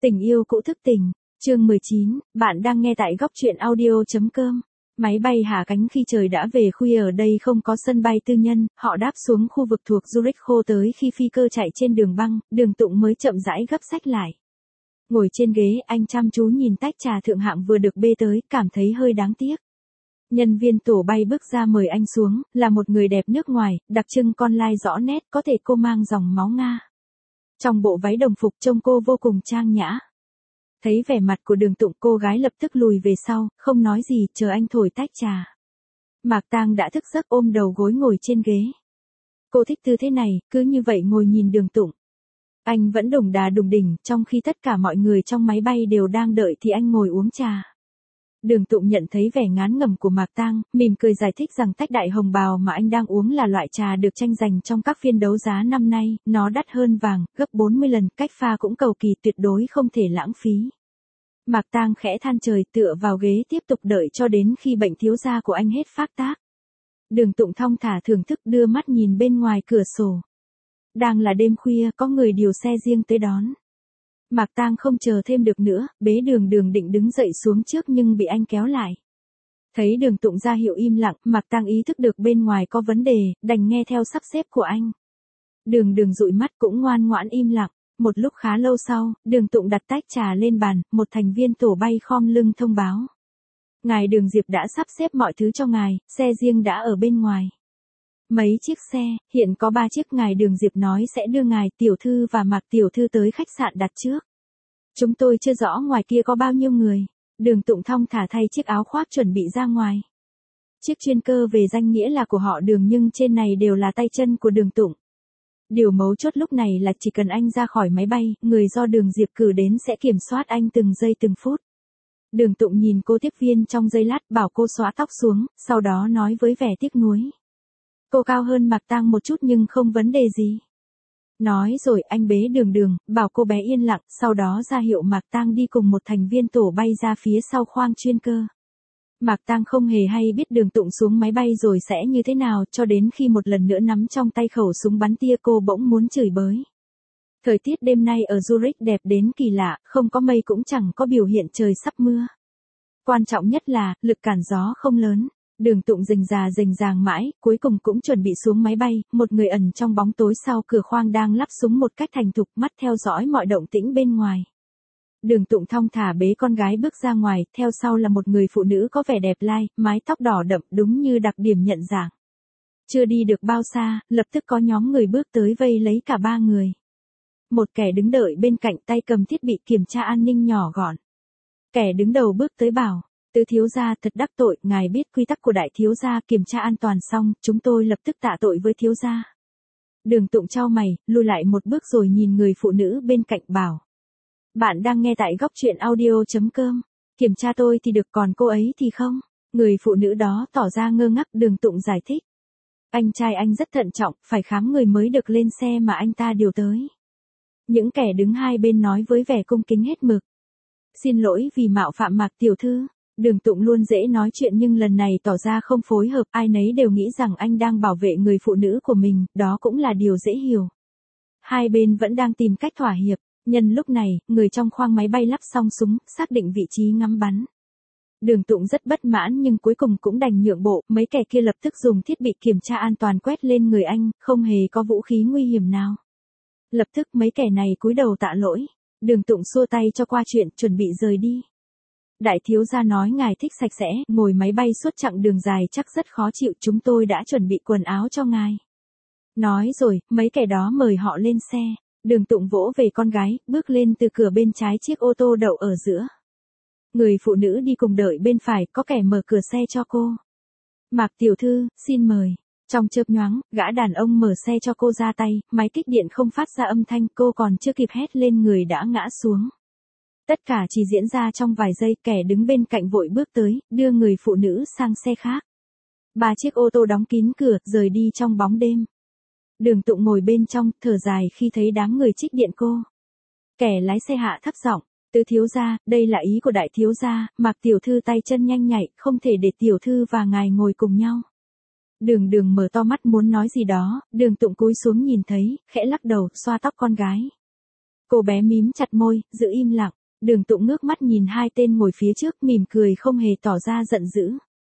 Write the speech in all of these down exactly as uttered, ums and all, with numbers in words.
Tình yêu cũ thức tỉnh, chương mười chín, bạn đang nghe tại góc truyện audio.com. Máy bay hạ cánh khi trời đã về khuya, ở đây không có sân bay tư nhân, họ đáp xuống khu vực thuộc Zurich tới khi phi cơ chạy trên đường băng, Đường Tụng mới chậm rãi gấp sách lại. Ngồi trên ghế, anh chăm chú nhìn tách trà thượng hạng vừa được bê tới, cảm thấy hơi đáng tiếc. Nhân viên tổ bay bước ra mời anh xuống, là một người đẹp nước ngoài, đặc trưng con lai rõ nét, có thể cô mang dòng máu Nga. Trong bộ váy đồng phục trông cô vô cùng trang nhã. Thấy vẻ mặt của Đường Tụng, cô gái lập tức lùi về sau, không nói gì, chờ anh thổi tách trà. Mạc Tang đã thức giấc ôm đầu gối ngồi trên ghế. Cô thích tư thế này, cứ như vậy ngồi nhìn Đường Tụng. Anh vẫn đùng đà đùng đỉnh, trong khi tất cả mọi người trong máy bay đều đang đợi thì anh ngồi uống trà. Đường Tụng nhận thấy vẻ ngán ngẩm của Mạc Tang, mỉm cười giải thích rằng tách đại hồng bào mà anh đang uống là loại trà được tranh giành trong các phiên đấu giá năm nay, nó đắt hơn vàng, gấp bốn mươi lần, cách pha cũng cầu kỳ, tuyệt đối không thể lãng phí. Mạc Tang khẽ than trời, tựa vào ghế tiếp tục đợi cho đến khi bệnh thiếu gia của anh hết phát tác. Đường Tụng thong thả thưởng thức, đưa mắt nhìn bên ngoài cửa sổ. Đang là đêm khuya, có người điều xe riêng tới đón. Mạc Tang không chờ thêm được nữa, bế Đường Đường định đứng dậy xuống trước nhưng bị anh kéo lại. Thấy Đường Tụng ra hiệu im lặng, Mạc Tang ý thức được bên ngoài có vấn đề, đành nghe theo sắp xếp của anh. Đường Đường dụi mắt cũng ngoan ngoãn im lặng. Một lúc khá lâu sau, Đường Tụng đặt tách trà lên bàn, một thành viên tổ bay khom lưng thông báo. Ngài Đường Diệp đã sắp xếp mọi thứ cho ngài, xe riêng đã ở bên ngoài. Mấy chiếc xe, hiện có ba chiếc, ngài Đường Diệp nói sẽ đưa ngài tiểu thư và Mạc tiểu thư tới khách sạn đặt trước. Chúng tôi chưa rõ ngoài kia có bao nhiêu người. Đường Tụng thong thả thay chiếc áo khoác chuẩn bị ra ngoài. Chiếc chuyên cơ về danh nghĩa là của họ Đường nhưng trên này đều là tay chân của Đường Tụng. Điều mấu chốt lúc này là chỉ cần anh ra khỏi máy bay, người do Đường Diệp cử đến sẽ kiểm soát anh từng giây từng phút. Đường Tụng nhìn cô tiếp viên trong giây lát, bảo cô xõa tóc xuống, sau đó nói với vẻ tiếc nuối. Cô cao hơn Mạc Tang một chút nhưng không vấn đề gì. Nói rồi anh bế Đường Đường, bảo cô bé yên lặng, sau đó ra hiệu Mạc Tang đi cùng một thành viên tổ bay ra phía sau khoang chuyên cơ. Mạc Tang không hề hay biết Đường Tụng xuống máy bay rồi sẽ như thế nào, cho đến khi một lần nữa nắm trong tay khẩu súng bắn tia cô bỗng muốn chửi bới. Thời tiết đêm nay ở Zurich đẹp đến kỳ lạ, không có mây cũng chẳng có biểu hiện trời sắp mưa. Quan trọng nhất là, lực cản gió không lớn. Đường Tụng rình rà rình ràng mãi, cuối cùng cũng chuẩn bị xuống máy bay, một người ẩn trong bóng tối sau cửa khoang đang lắp súng một cách thành thục, mắt theo dõi mọi động tĩnh bên ngoài. Đường Tụng thong thả bế con gái bước ra ngoài, theo sau là một người phụ nữ có vẻ đẹp lai, mái tóc đỏ đậm đúng như đặc điểm nhận dạng. Chưa đi được bao xa, lập tức có nhóm người bước tới vây lấy cả ba người. Một kẻ đứng đợi bên cạnh tay cầm thiết bị kiểm tra an ninh nhỏ gọn. Kẻ đứng đầu bước tới bảo, Tứ thiếu gia thật đắc tội, ngài biết quy tắc của đại thiếu gia, kiểm tra an toàn xong, chúng tôi lập tức tạ tội với thiếu gia. Đường Tụng chau mày, lùi lại một bước rồi nhìn người phụ nữ bên cạnh bảo. Bạn đang nghe tại góc truyện audio.com. Kiểm tra tôi thì được, còn cô ấy thì không. Người phụ nữ đó tỏ ra ngơ ngác. Đường Tụng giải thích. Anh trai anh rất thận trọng, phải khám người mới được lên xe mà anh ta điều tới. Những kẻ đứng hai bên nói với vẻ cung kính hết mực. Xin lỗi vì mạo phạm Mạc tiểu thư. Đường Tụng luôn dễ nói chuyện nhưng lần này tỏ ra không phối hợp, ai nấy đều nghĩ rằng anh đang bảo vệ người phụ nữ của mình, đó cũng là điều dễ hiểu. Hai bên vẫn đang tìm cách thỏa hiệp. Nhân lúc này, người trong khoang máy bay lắp xong súng, xác định vị trí ngắm bắn. Đường Tụng rất bất mãn nhưng cuối cùng cũng đành nhượng bộ, mấy kẻ kia lập tức dùng thiết bị kiểm tra an toàn quét lên người anh, không hề có vũ khí nguy hiểm nào. Lập tức mấy kẻ này cúi đầu tạ lỗi. Đường Tụng xua tay cho qua chuyện, chuẩn bị rời đi. Đại thiếu gia nói ngài thích sạch sẽ, ngồi máy bay suốt chặng đường dài chắc rất khó chịu, chúng tôi đã chuẩn bị quần áo cho ngài. Nói rồi, mấy kẻ đó mời họ lên xe. Đường Tụng vỗ về con gái, bước lên từ cửa bên trái chiếc ô tô đậu ở giữa. Người phụ nữ đi cùng đợi bên phải, có kẻ mở cửa xe cho cô. Mạc tiểu thư, xin mời. Trong chớp nhoáng, gã đàn ông mở xe cho cô ra tay, máy kích điện không phát ra âm thanh, cô còn chưa kịp hét lên người đã ngã xuống. Tất cả chỉ diễn ra trong vài giây, kẻ đứng bên cạnh vội bước tới, đưa người phụ nữ sang xe khác. Ba chiếc ô tô đóng kín cửa, rời đi trong bóng đêm. Đường Tụng ngồi bên trong, thở dài khi thấy đám người trích điện cô. Kẻ lái xe hạ thấp giọng, Tứ thiếu gia, đây là ý của đại thiếu gia, Mạc tiểu thư tay chân nhanh nhạy, không thể để tiểu thư và ngài ngồi cùng nhau. Đường Đường mở to mắt muốn nói gì đó, Đường Tụng cúi xuống nhìn thấy, khẽ lắc đầu, xoa tóc con gái. Cô bé mím chặt môi, giữ im lặng. Đường Tụng ngước mắt nhìn hai tên ngồi phía trước, mỉm cười không hề tỏ ra giận dữ.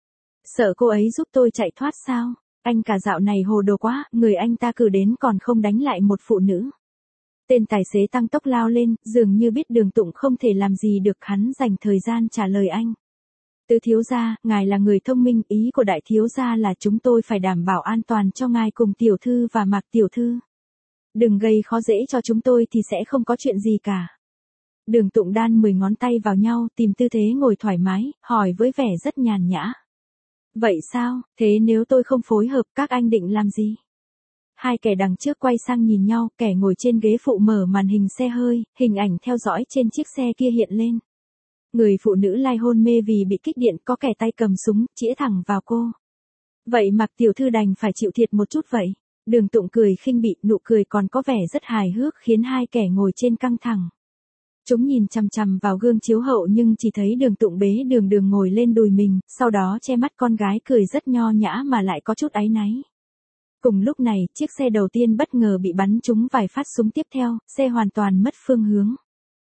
Sợ cô ấy giúp tôi chạy thoát sao? Anh cả dạo này hồ đồ quá, người anh ta cử đến còn không đánh lại một phụ nữ. Tên tài xế tăng tốc lao lên, dường như biết Đường Tụng không thể làm gì được, hắn dành thời gian trả lời anh. Tứ thiếu gia, ngài là người thông minh, ý của đại thiếu gia là chúng tôi phải đảm bảo an toàn cho ngài cùng tiểu thư và Mạc tiểu thư. Đừng gây khó dễ cho chúng tôi thì sẽ không có chuyện gì cả. Đường Tụng đan mười ngón tay vào nhau, tìm tư thế ngồi thoải mái, hỏi với vẻ rất nhàn nhã. Vậy sao, thế nếu tôi không phối hợp các anh định làm gì? Hai kẻ đằng trước quay sang nhìn nhau, kẻ ngồi trên ghế phụ mở màn hình xe hơi, hình ảnh theo dõi trên chiếc xe kia hiện lên. Người phụ nữ lai hôn mê vì bị kích điện, có kẻ tay cầm súng, chĩa thẳng vào cô. Vậy Mạc tiểu thư đành phải chịu thiệt một chút vậy. Đường Tụng cười khinh bỉ, nụ cười còn có vẻ rất hài hước khiến hai kẻ ngồi trên căng thẳng. Chúng nhìn chằm chằm vào gương chiếu hậu nhưng chỉ thấy Đường Tụng bế Đường Đường ngồi lên đùi mình, sau đó che mắt con gái cười rất nho nhã mà lại có chút áy náy. Cùng lúc này, chiếc xe đầu tiên bất ngờ bị bắn trúng vài phát súng, tiếp theo, xe hoàn toàn mất phương hướng.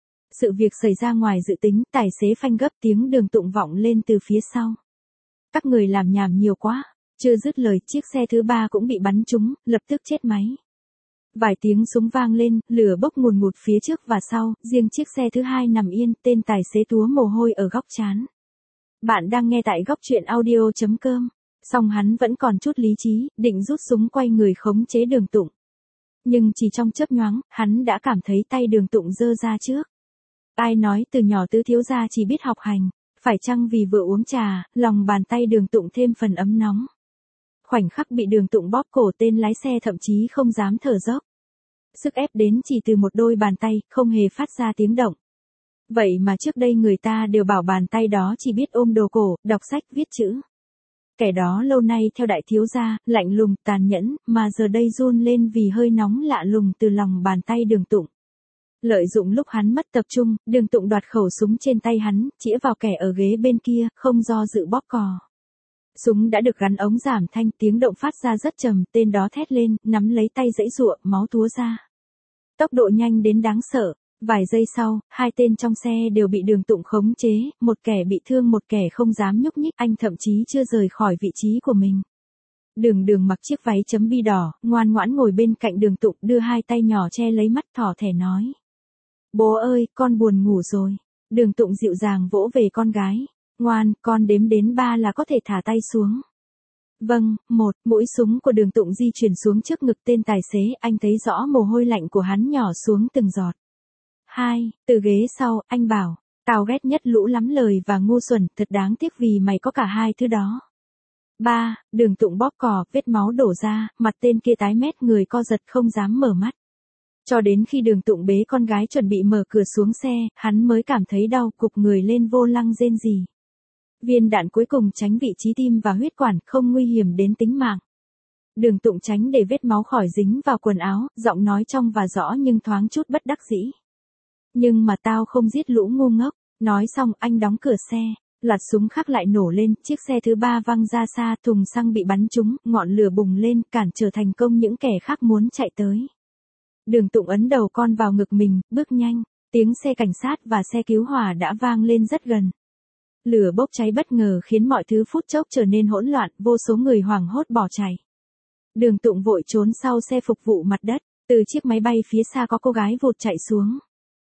Sự việc xảy ra ngoài dự tính, tài xế phanh gấp, tiếng Đường Tụng vọng lên từ phía sau. Các người làm nhảm nhiều quá. Chưa dứt lời, chiếc xe thứ ba cũng bị bắn trúng, lập tức chết máy. Vài tiếng súng vang lên, lửa bốc ngùn ngụt phía trước và sau, riêng chiếc xe thứ hai nằm yên, tên tài xế túa mồ hôi ở góc trán. Bạn đang nghe tại góc truyện audio chấm com. Song hắn vẫn còn chút lý trí, định rút súng quay người khống chế Đường Tụng. Nhưng chỉ trong chớp nhoáng, hắn đã cảm thấy tay Đường Tụng giơ ra trước. Ai nói từ nhỏ tứ thiếu gia chỉ biết học hành, phải chăng vì vừa uống trà, lòng bàn tay Đường Tụng thêm phần ấm nóng. Khoảnh khắc bị Đường Tụng bóp cổ, tên lái xe thậm chí không dám thở dốc. Sức ép đến chỉ từ một đôi bàn tay, không hề phát ra tiếng động. Vậy mà trước đây người ta đều bảo bàn tay đó chỉ biết ôm đồ cổ, đọc sách, viết chữ. Kẻ đó lâu nay theo đại thiếu gia, lạnh lùng, tàn nhẫn, mà giờ đây run lên vì hơi nóng lạ lùng từ lòng bàn tay Đường Tụng. Lợi dụng lúc hắn mất tập trung, Đường Tụng đoạt khẩu súng trên tay hắn, chĩa vào kẻ ở ghế bên kia, không do dự bóp cò. Súng đã được gắn ống giảm thanh, tiếng động phát ra rất trầm, tên đó thét lên, nắm lấy tay giãy giụa, máu túa ra. Tốc độ nhanh đến đáng sợ, vài giây sau, hai tên trong xe đều bị Đường Tụng khống chế, một kẻ bị thương, một kẻ không dám nhúc nhích, anh thậm chí chưa rời khỏi vị trí của mình. Đường Đường mặc chiếc váy chấm bi đỏ, ngoan ngoãn ngồi bên cạnh Đường Tụng, đưa hai tay nhỏ che lấy mắt, thỏ thẻ nói. Bố ơi, con buồn ngủ rồi. Đường Tụng dịu dàng vỗ về con gái. Ngoan, con đếm đến ba là có thể thả tay xuống. Vâng, một, mũi súng của Đường Tụng di chuyển xuống trước ngực tên tài xế, anh thấy rõ mồ hôi lạnh của hắn nhỏ xuống từng giọt. Hai, từ ghế sau, anh bảo, tao ghét nhất lũ lắm lời và ngu xuẩn, thật đáng tiếc vì mày có cả hai thứ đó. Ba, Đường Tụng bóp cò, vết máu đổ ra, mặt tên kia tái mét, người co giật không dám mở mắt. Cho đến khi Đường Tụng bế con gái chuẩn bị mở cửa xuống xe, hắn mới cảm thấy đau, cụp người lên vô lăng rên rỉ. Viên đạn cuối cùng tránh vị trí tim và huyết quản, không nguy hiểm đến tính mạng. Đường Tụng tránh để vết máu khỏi dính vào quần áo, giọng nói trong và rõ nhưng thoáng chút bất đắc dĩ. Nhưng mà tao không giết lũ ngu ngốc. Nói xong anh đóng cửa xe, loạt súng khác lại nổ lên, chiếc xe thứ ba văng ra xa, thùng xăng bị bắn trúng, ngọn lửa bùng lên, cản trở thành công những kẻ khác muốn chạy tới. Đường Tụng ấn đầu con vào ngực mình, bước nhanh, tiếng xe cảnh sát và xe cứu hỏa đã vang lên rất gần. Lửa bốc cháy bất ngờ khiến mọi thứ phút chốc trở nên hỗn loạn, vô số người hoảng hốt bỏ chạy. Đường Tụng vội trốn sau xe phục vụ mặt đất, từ chiếc máy bay phía xa có cô gái vụt chạy xuống.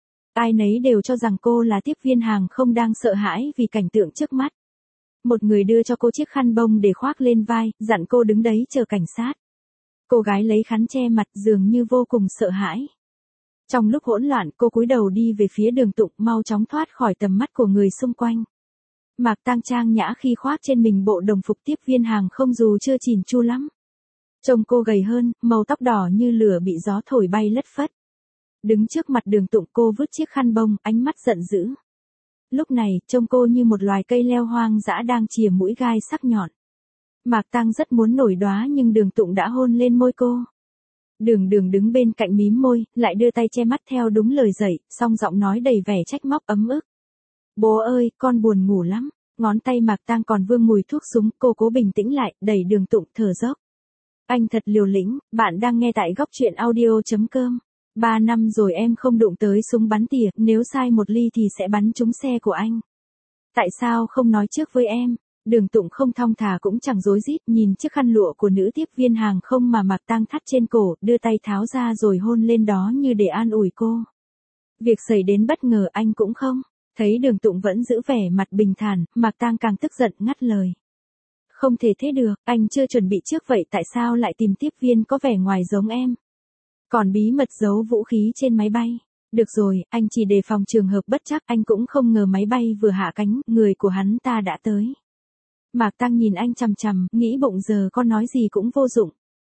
Ai nấy đều cho rằng cô là tiếp viên hàng không đang sợ hãi vì cảnh tượng trước mắt. Một người đưa cho cô chiếc khăn bông để khoác lên vai, dặn cô đứng đấy chờ cảnh sát. Cô gái lấy khăn che mặt dường như vô cùng sợ hãi. Trong lúc hỗn loạn cô cúi đầu đi về phía Đường Tụng, mau chóng thoát khỏi tầm mắt của người xung quanh. Mạc Tang trang nhã khi khoác trên mình bộ đồng phục tiếp viên hàng không dù chưa chỉn chu lắm. Trông cô gầy hơn, màu tóc đỏ như lửa bị gió thổi bay lất phất. Đứng trước mặt Đường Tụng cô vứt chiếc khăn bông, ánh mắt giận dữ. Lúc này, trông cô như một loài cây leo hoang dã đang chìa mũi gai sắc nhọn. Mạc Tang rất muốn nổi đoá nhưng Đường Tụng đã hôn lên môi cô. Đường Đường đứng bên cạnh mím môi, lại đưa tay che mắt theo đúng lời dạy, song giọng nói đầy vẻ trách móc ấm ức. Bố ơi, con buồn ngủ lắm. Ngón tay Mạc Tang còn vương mùi thuốc súng, cô cố bình tĩnh lại, đẩy Đường Tụng thở dốc. Anh thật liều lĩnh, bạn đang nghe tại góc truyện audio chấm com. Ba năm rồi em không đụng tới súng bắn tỉa, nếu sai một ly thì sẽ bắn trúng xe của anh. Tại sao không nói trước với em? Đường Tụng không thong thả cũng chẳng rối rít, nhìn chiếc khăn lụa của nữ tiếp viên hàng không mà Mạc Tang thắt trên cổ, đưa tay tháo ra rồi hôn lên đó như để an ủi cô. Việc xảy đến bất ngờ anh cũng không. Thấy Đường Tụng vẫn giữ vẻ mặt bình thản, Mạc Tang càng tức giận ngắt lời. Không thể thế được, anh chưa chuẩn bị trước vậy tại sao lại tìm tiếp viên có vẻ ngoài giống em? Còn bí mật giấu vũ khí trên máy bay. Được rồi, anh chỉ đề phòng trường hợp bất trắc, anh cũng không ngờ máy bay vừa hạ cánh, người của hắn ta đã tới. Mạc Tang nhìn anh chằm chằm, nghĩ bụng giờ có nói gì cũng vô dụng.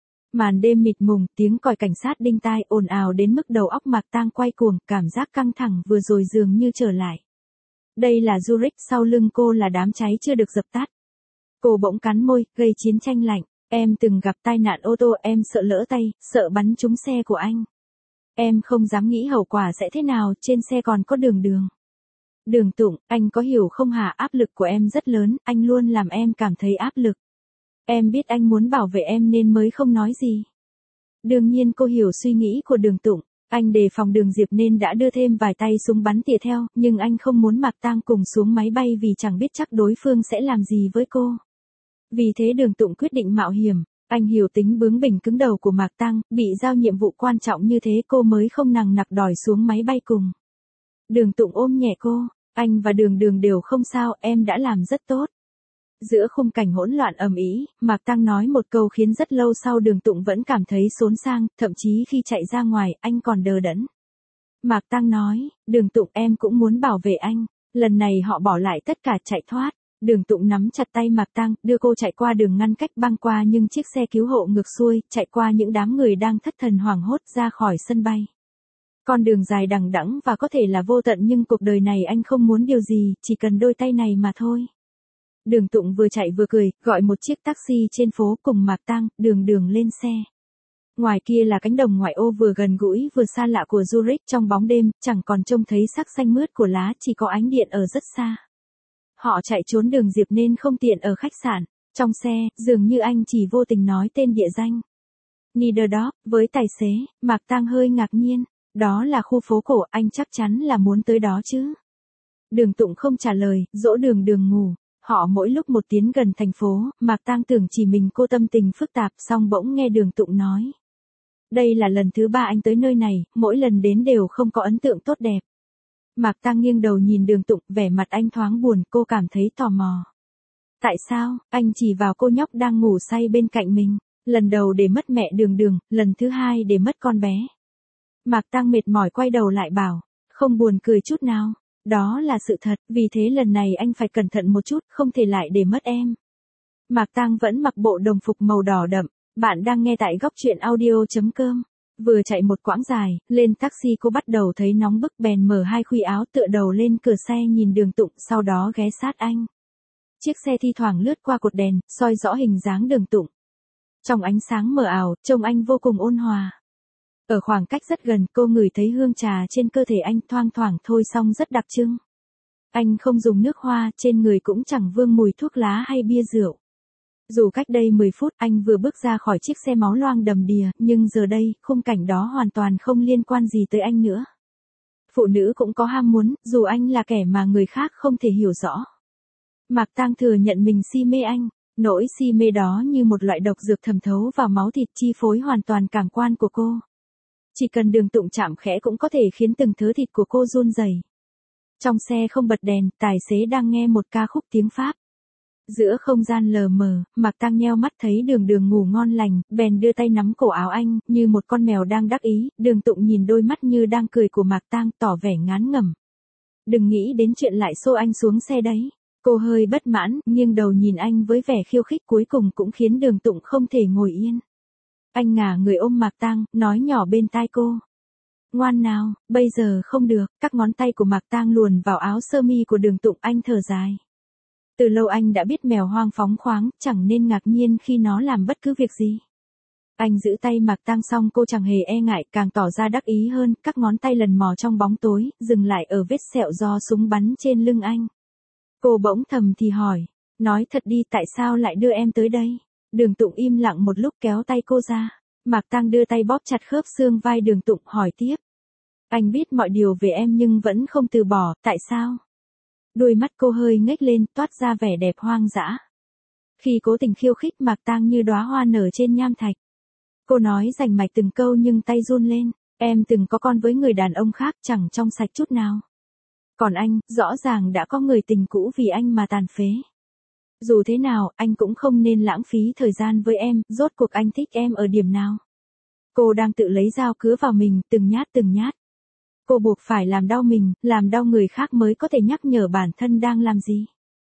Màn đêm mịt mùng, tiếng còi cảnh sát đinh tai ồn ào đến mức đầu óc Mạc Tang quay cuồng, cảm giác căng thẳng vừa rồi dường như trở lại. Đây là Zurich, sau lưng cô là đám cháy chưa được dập tắt. Cô bỗng cắn môi, gây chiến tranh lạnh. Em từng gặp tai nạn ô tô, em sợ lỡ tay, sợ bắn trúng xe của anh. Em không dám nghĩ hậu quả sẽ thế nào, trên xe còn có Đường Đường. Đường Tụng, anh có hiểu không hả, áp lực của em rất lớn, anh luôn làm em cảm thấy áp lực. Em biết anh muốn bảo vệ em nên mới không nói gì. Đương nhiên cô hiểu suy nghĩ của Đường Tụng, anh đề phòng Đường Diệp nên đã đưa thêm vài tay súng bắn tỉa theo, nhưng anh không muốn Mạc Tang cùng xuống máy bay vì chẳng biết chắc đối phương sẽ làm gì với cô. Vì thế Đường Tụng quyết định mạo hiểm, anh hiểu tính bướng bỉnh cứng đầu của Mạc Tang, bị giao nhiệm vụ quan trọng như thế cô mới không nằng nặc đòi xuống máy bay cùng. Đường Tụng ôm nhẹ cô, anh và Đường Đường đều không sao, em đã làm rất tốt. Giữa khung cảnh hỗn loạn ầm ĩ, Mạc Tang nói một câu khiến rất lâu sau Đường Tụng vẫn cảm thấy xốn sang, thậm chí khi chạy ra ngoài, anh còn đờ đẫn. Mạc Tang nói, Đường Tụng em cũng muốn bảo vệ anh, lần này họ bỏ lại tất cả chạy thoát. Đường Tụng nắm chặt tay Mạc Tang, đưa cô chạy qua đường ngăn cách băng qua nhưng chiếc xe cứu hộ ngược xuôi, chạy qua những đám người đang thất thần hoảng hốt ra khỏi sân bay. Con đường dài đằng đẵng và có thể là vô tận nhưng cuộc đời này anh không muốn điều gì, chỉ cần đôi tay này mà thôi. Đường Tụng vừa chạy vừa cười, gọi một chiếc taxi trên phố cùng Mạc Tang, Đường Đường lên xe. Ngoài kia là cánh đồng ngoại ô vừa gần gũi vừa xa lạ của Zurich, trong bóng đêm, chẳng còn trông thấy sắc xanh mướt của lá, chỉ có ánh điện ở rất xa. Họ chạy trốn Đường Diệp nên không tiện ở khách sạn. Trong xe, dường như anh chỉ vô tình nói tên địa danh. Niederdorf, với tài xế, Mạc Tang hơi ngạc nhiên. Đó là khu phố cổ, anh chắc chắn là muốn tới đó chứ. Đường Tụng không trả lời, dỗ Đường Đường ngủ. Họ mỗi lúc một tiến gần thành phố, Mạc Tang tưởng chỉ mình cô tâm tình phức tạp, xong bỗng nghe Đường Tụng nói. Đây là lần thứ ba anh tới nơi này, mỗi lần đến đều không có ấn tượng tốt đẹp. Mạc Tang nghiêng đầu nhìn Đường Tụng, vẻ mặt anh thoáng buồn, cô cảm thấy tò mò. Tại sao? Anh chỉ vào cô nhóc đang ngủ say bên cạnh mình. Lần đầu để mất mẹ Đường Đường, lần thứ hai để mất con bé. Mạc Tang mệt mỏi quay đầu lại bảo, không buồn cười chút nào. Đó là sự thật, vì thế lần này anh phải cẩn thận một chút, không thể lại để mất em. Mạc Tang vẫn mặc bộ đồng phục màu đỏ đậm. Bạn đang nghe tại góc truyện audio chấm com. Vừa chạy một quãng dài, lên taxi cô bắt đầu thấy nóng bức bèn mở hai khuy áo tựa đầu lên cửa xe nhìn Đường Tụng, sau đó ghé sát anh. Chiếc xe thi thoảng lướt qua cột đèn, soi rõ hình dáng Đường Tụng. Trong ánh sáng mờ ảo, trông anh vô cùng ôn hòa. Ở khoảng cách rất gần, cô ngửi thấy hương trà trên cơ thể anh thoang thoảng thôi song rất đặc trưng. Anh không dùng nước hoa, trên người cũng chẳng vương mùi thuốc lá hay bia rượu. Dù cách đây mười phút anh vừa bước ra khỏi chiếc xe máu loang đầm đìa, nhưng giờ đây, khung cảnh đó hoàn toàn không liên quan gì tới anh nữa. Phụ nữ cũng có ham muốn, dù anh là kẻ mà người khác không thể hiểu rõ. Mạc Tang thừa nhận mình si mê anh, nỗi si mê đó như một loại độc dược thẩm thấu vào máu thịt chi phối hoàn toàn cảm quan của cô. Chỉ cần Đường Tụng chạm khẽ cũng có thể khiến từng thớ thịt của cô run rẩy. Trong xe không bật đèn, tài xế đang nghe một ca khúc tiếng Pháp. Giữa không gian lờ mờ, Mạc Tang nheo mắt thấy Đường Đường ngủ ngon lành, bèn đưa tay nắm cổ áo anh, như một con mèo đang đắc ý. Đường Tụng nhìn đôi mắt như đang cười của Mạc Tang, tỏ vẻ ngán ngẩm. Đừng nghĩ đến chuyện lại xô anh xuống xe đấy. Cô hơi bất mãn, nghiêng đầu nhìn anh với vẻ khiêu khích, cuối cùng cũng khiến Đường Tụng không thể ngồi yên. Anh ngả người ôm Mạc Tang, nói nhỏ bên tai cô. Ngoan nào, bây giờ không được. Các ngón tay của Mạc Tang luồn vào áo sơ mi của Đường Tụng, anh thở dài. Từ lâu anh đã biết mèo hoang phóng khoáng, chẳng nên ngạc nhiên khi nó làm bất cứ việc gì. Anh giữ tay Mạc Tang xong cô chẳng hề e ngại, càng tỏ ra đắc ý hơn, các ngón tay lần mò trong bóng tối, dừng lại ở vết sẹo do súng bắn trên lưng anh. Cô bỗng thầm thì hỏi, nói thật đi, tại sao lại đưa em tới đây? Đường Tụng im lặng một lúc kéo tay cô ra. Mạc Tang đưa tay bóp chặt khớp xương vai Đường Tụng hỏi tiếp. Anh biết mọi điều về em nhưng vẫn không từ bỏ, tại sao? Đôi mắt cô hơi ngếch lên, toát ra vẻ đẹp hoang dã. Khi cố tình khiêu khích Mạc Tang như đóa hoa nở trên nham thạch. Cô nói rành mạch từng câu nhưng tay run lên. Em từng có con với người đàn ông khác chẳng trong sạch chút nào. Còn anh, rõ ràng đã có người tình cũ vì anh mà tàn phế. Dù thế nào, anh cũng không nên lãng phí thời gian với em, rốt cuộc anh thích em ở điểm nào. Cô đang tự lấy dao cứa vào mình, từng nhát từng nhát. Cô buộc phải làm đau mình, làm đau người khác mới có thể nhắc nhở bản thân đang làm gì.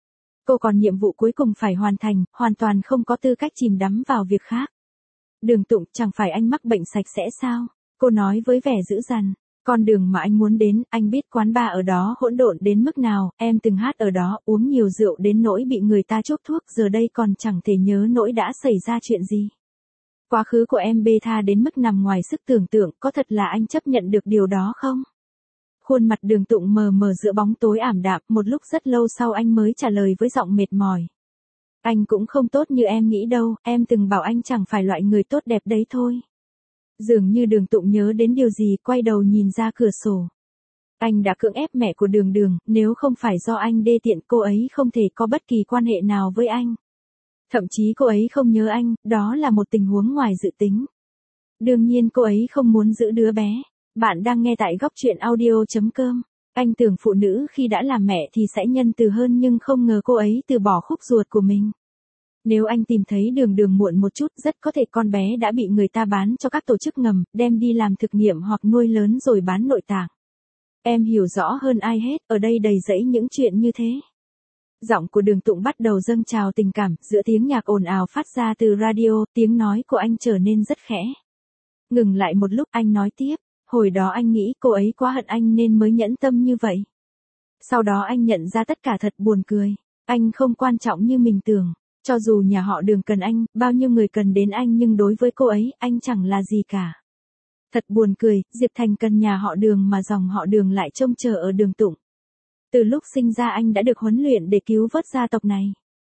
Cô còn nhiệm vụ cuối cùng phải hoàn thành, hoàn toàn không có tư cách chìm đắm vào việc khác. Đường Tụng, chẳng phải anh mắc bệnh sạch sẽ sao? Cô nói với vẻ dữ dằn. Con đường mà anh muốn đến, anh biết quán bar ở đó hỗn độn đến mức nào, em từng hát ở đó, uống nhiều rượu đến nỗi bị người ta chuốc thuốc, giờ đây còn chẳng thể nhớ nỗi đã xảy ra chuyện gì. Quá khứ của em bê tha đến mức nằm ngoài sức tưởng tượng, có thật là anh chấp nhận được điều đó không? Khuôn mặt Đường Tụng mờ mờ giữa bóng tối ảm đạm, một lúc rất lâu sau anh mới trả lời với giọng mệt mỏi. Anh cũng không tốt như em nghĩ đâu, em từng bảo anh chẳng phải loại người tốt đẹp đấy thôi. Dường như Đường Tụng nhớ đến điều gì, quay đầu nhìn ra cửa sổ. Anh đã cưỡng ép mẹ của Đường Đường, nếu không phải do anh đê tiện cô ấy không thể có bất kỳ quan hệ nào với anh. Thậm chí cô ấy không nhớ anh, đó là một tình huống ngoài dự tính. Đương nhiên cô ấy không muốn giữ đứa bé. Bạn đang nghe tại góc truyện audio chấm com. Anh tưởng phụ nữ khi đã làm mẹ thì sẽ nhân từ hơn nhưng không ngờ cô ấy từ bỏ khúc ruột của mình. Nếu anh tìm thấy Đường Đường muộn một chút, rất có thể con bé đã bị người ta bán cho các tổ chức ngầm, đem đi làm thực nghiệm hoặc nuôi lớn rồi bán nội tạng. Em hiểu rõ hơn ai hết, ở đây đầy rẫy những chuyện như thế. Giọng của Đường Tụng bắt đầu dâng trào tình cảm, giữa tiếng nhạc ồn ào phát ra từ radio, tiếng nói của anh trở nên rất khẽ. Ngừng lại một lúc, anh nói tiếp, hồi đó anh nghĩ cô ấy quá hận anh nên mới nhẫn tâm như vậy. Sau đó anh nhận ra tất cả thật buồn cười, anh không quan trọng như mình tưởng. Cho dù nhà họ Đường cần anh, bao nhiêu người cần đến anh nhưng đối với cô ấy, anh chẳng là gì cả. Thật buồn cười, Diệp Thành cần nhà họ Đường mà dòng họ Đường lại trông chờ ở Đường Tụng. Từ lúc sinh ra anh đã được huấn luyện để cứu vớt gia tộc này.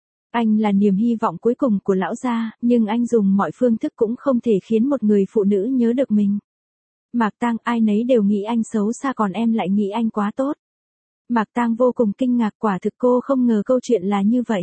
Anh là niềm hy vọng cuối cùng của lão gia, nhưng anh dùng mọi phương thức cũng không thể khiến một người phụ nữ nhớ được mình. Mạc Tang, ai nấy đều nghĩ anh xấu xa còn em lại nghĩ anh quá tốt. Mạc Tang vô cùng kinh ngạc, quả thực cô không ngờ câu chuyện là như vậy.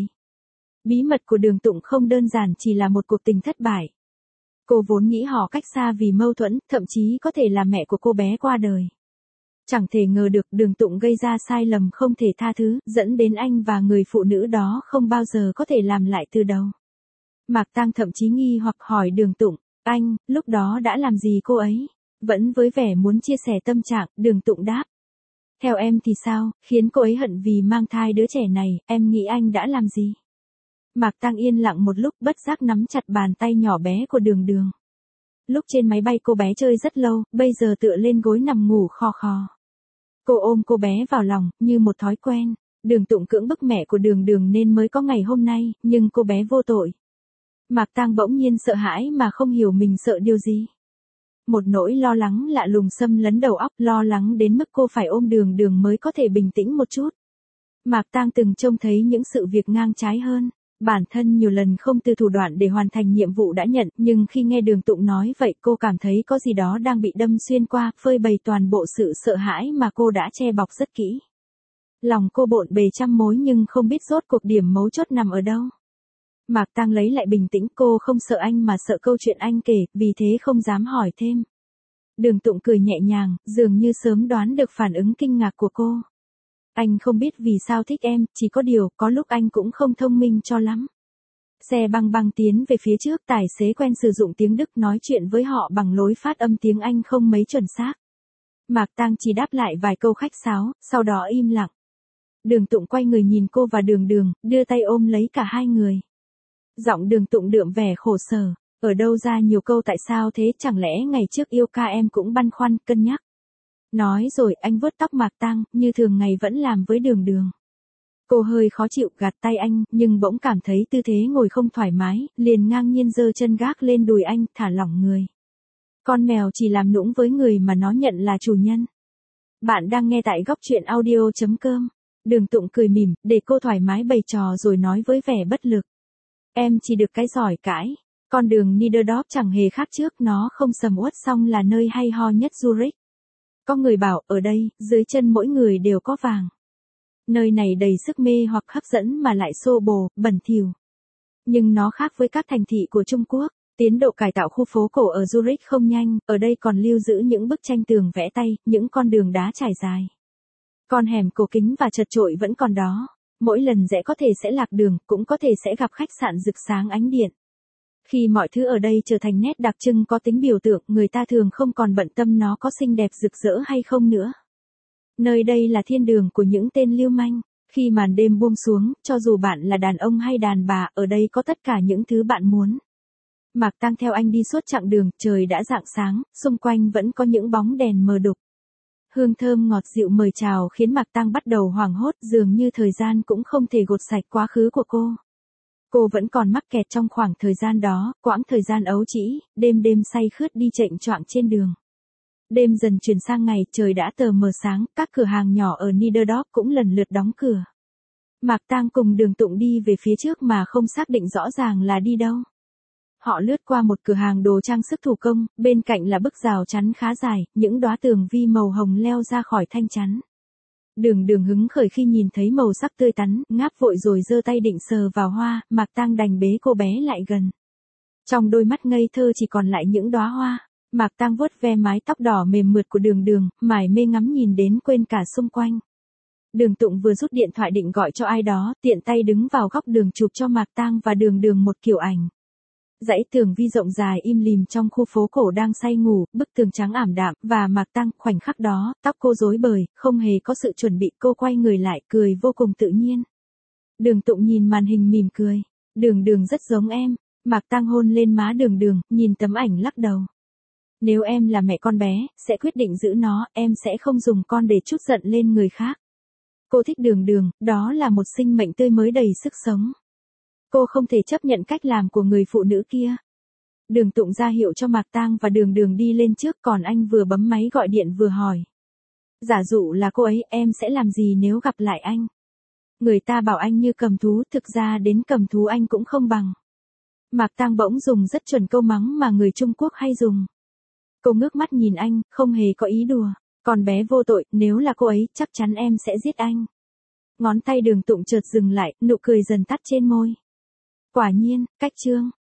Bí mật của Đường Tụng không đơn giản chỉ là một cuộc tình thất bại. Cô vốn nghĩ họ cách xa vì mâu thuẫn, thậm chí có thể là mẹ của cô bé qua đời. Chẳng thể ngờ được Đường Tụng gây ra sai lầm không thể tha thứ, dẫn đến anh và người phụ nữ đó không bao giờ có thể làm lại từ đầu. Mạc Tang thậm chí nghi hoặc hỏi Đường Tụng, anh, lúc đó đã làm gì cô ấy? Vẫn với vẻ muốn chia sẻ tâm trạng, Đường Tụng đáp. Theo em thì sao, khiến cô ấy hận vì mang thai đứa trẻ này, em nghĩ anh đã làm gì? Mạc Tang yên lặng một lúc, bất giác nắm chặt bàn tay nhỏ bé của Đường Đường. Lúc trên máy bay cô bé chơi rất lâu, bây giờ tựa lên gối nằm ngủ khò khò. Cô ôm cô bé vào lòng, như một thói quen. Đường Tụng cưỡng bức mẹ của Đường Đường nên mới có ngày hôm nay, nhưng cô bé vô tội. Mạc Tang bỗng nhiên sợ hãi mà không hiểu mình sợ điều gì. Một nỗi lo lắng lạ lùng xâm lấn đầu óc, lo lắng đến mức cô phải ôm Đường Đường mới có thể bình tĩnh một chút. Mạc Tang từng trông thấy những sự việc ngang trái hơn. Bản thân nhiều lần không từ thủ đoạn để hoàn thành nhiệm vụ đã nhận, nhưng khi nghe Đường Tụng nói vậy cô cảm thấy có gì đó đang bị đâm xuyên qua, phơi bày toàn bộ sự sợ hãi mà cô đã che bọc rất kỹ. Lòng cô bộn bề trăm mối nhưng không biết rốt cuộc điểm mấu chốt nằm ở đâu. Mạc Tang lấy lại bình tĩnh, cô không sợ anh mà sợ câu chuyện anh kể, vì thế không dám hỏi thêm. Đường Tụng cười nhẹ nhàng, dường như sớm đoán được phản ứng kinh ngạc của cô. Anh không biết vì sao thích em, chỉ có điều, có lúc anh cũng không thông minh cho lắm. Xe băng băng tiến về phía trước, tài xế quen sử dụng tiếng Đức nói chuyện với họ bằng lối phát âm tiếng Anh không mấy chuẩn xác. Mạc Tang chỉ đáp lại vài câu khách sáo, sau đó im lặng. Đường Tụng quay người nhìn cô và Đường Đường, đưa tay ôm lấy cả hai người. Giọng Đường Tụng đượm vẻ khổ sở, ở đâu ra nhiều câu tại sao thế, chẳng lẽ ngày trước yêu ca em cũng băn khoăn, cân nhắc. Nói rồi anh vuốt tóc Mạc Tang, như thường ngày vẫn làm với Đường Đường. Cô hơi khó chịu gạt tay anh, nhưng bỗng cảm thấy tư thế ngồi không thoải mái, liền ngang nhiên giơ chân gác lên đùi anh, thả lỏng người. Con mèo chỉ làm nũng với người mà nó nhận là chủ nhân. Bạn đang nghe tại góc truyện audio chấm com. Đường Tụng cười mỉm, để cô thoải mái bày trò rồi nói với vẻ bất lực. Em chỉ được cái giỏi cãi. Con đường Niederdorf chẳng hề khác trước, nó không sầm uất song là nơi hay ho nhất Zurich. Có người bảo, ở đây, dưới chân mỗi người đều có vàng. Nơi này đầy sức mê hoặc hấp dẫn mà lại xô bồ, bẩn thỉu. Nhưng nó khác với các thành thị của Trung Quốc. Tiến độ cải tạo khu phố cổ ở Zurich không nhanh, ở đây còn lưu giữ những bức tranh tường vẽ tay, những con đường đá trải dài. Con hẻm cổ kính và chật chội vẫn còn đó. Mỗi lần rẽ có thể sẽ lạc đường, cũng có thể sẽ gặp khách sạn rực sáng ánh điện. Khi mọi thứ ở đây trở thành nét đặc trưng có tính biểu tượng, người ta thường không còn bận tâm nó có xinh đẹp rực rỡ hay không nữa. Nơi đây là thiên đường của những tên lưu manh. Khi màn đêm buông xuống, cho dù bạn là đàn ông hay đàn bà, ở đây có tất cả những thứ bạn muốn. Mạc Tăng theo anh đi suốt chặng đường, trời đã rạng sáng, xung quanh vẫn có những bóng đèn mờ đục. Hương thơm ngọt dịu mời chào khiến Mạc Tăng bắt đầu hoảng hốt, dường như thời gian cũng không thể gột sạch quá khứ của cô. Cô vẫn còn mắc kẹt trong khoảng thời gian đó, quãng thời gian ấu trĩ, đêm đêm say khướt đi chệnh choạng trên đường. Đêm dần chuyển sang ngày, trời đã tờ mờ sáng, các cửa hàng nhỏ ở Niederdorf cũng lần lượt đóng cửa. Mạc Tăng cùng Đường Tụng đi về phía trước mà không xác định rõ ràng là đi đâu. Họ lướt qua một cửa hàng đồ trang sức thủ công, bên cạnh là bức rào chắn khá dài, những đóa tường vi màu hồng leo ra khỏi thanh chắn. Đường Đường hứng khởi khi nhìn thấy màu sắc tươi tắn, ngáp vội rồi giơ tay định sờ vào hoa, Mạc Tăng đành bế cô bé lại gần. Trong đôi mắt ngây thơ chỉ còn lại những đóa hoa, Mạc Tăng vuốt ve mái tóc đỏ mềm mượt của Đường Đường, mải mê ngắm nhìn đến quên cả xung quanh. Đường Tụng vừa rút điện thoại định gọi cho ai đó, tiện tay đứng vào góc đường chụp cho Mạc Tăng và Đường Đường một kiểu ảnh. Dãy tường vi rộng dài im lìm trong khu phố cổ đang say ngủ, bức tường trắng ảm đạm, và Mạc Tăng, khoảnh khắc đó, tóc cô rối bời, không hề có sự chuẩn bị, cô quay người lại, cười vô cùng tự nhiên. Đường Tụng nhìn màn hình mỉm cười. Đường Đường rất giống em. Mạc Tăng hôn lên má Đường Đường, nhìn tấm ảnh lắc đầu. Nếu em là mẹ con bé, sẽ quyết định giữ nó, em sẽ không dùng con để trút giận lên người khác. Cô thích Đường Đường, đó là một sinh mệnh tươi mới đầy sức sống. Cô không thể chấp nhận cách làm của người phụ nữ kia. Đường Tụng ra hiệu cho Mạc Tăng và Đường Đường đi lên trước, còn anh vừa bấm máy gọi điện vừa hỏi. Giả dụ là cô ấy, em sẽ làm gì nếu gặp lại anh? Người ta bảo anh như cầm thú, thực ra đến cầm thú anh cũng không bằng. Mạc Tăng bỗng dùng rất chuẩn câu mắng mà người Trung Quốc hay dùng. Cô ngước mắt nhìn anh, không hề có ý đùa. Còn bé vô tội, nếu là cô ấy, chắc chắn em sẽ giết anh. Ngón tay Đường Tụng chợt dừng lại, nụ cười dần tắt trên môi. Quả nhiên, cách chương.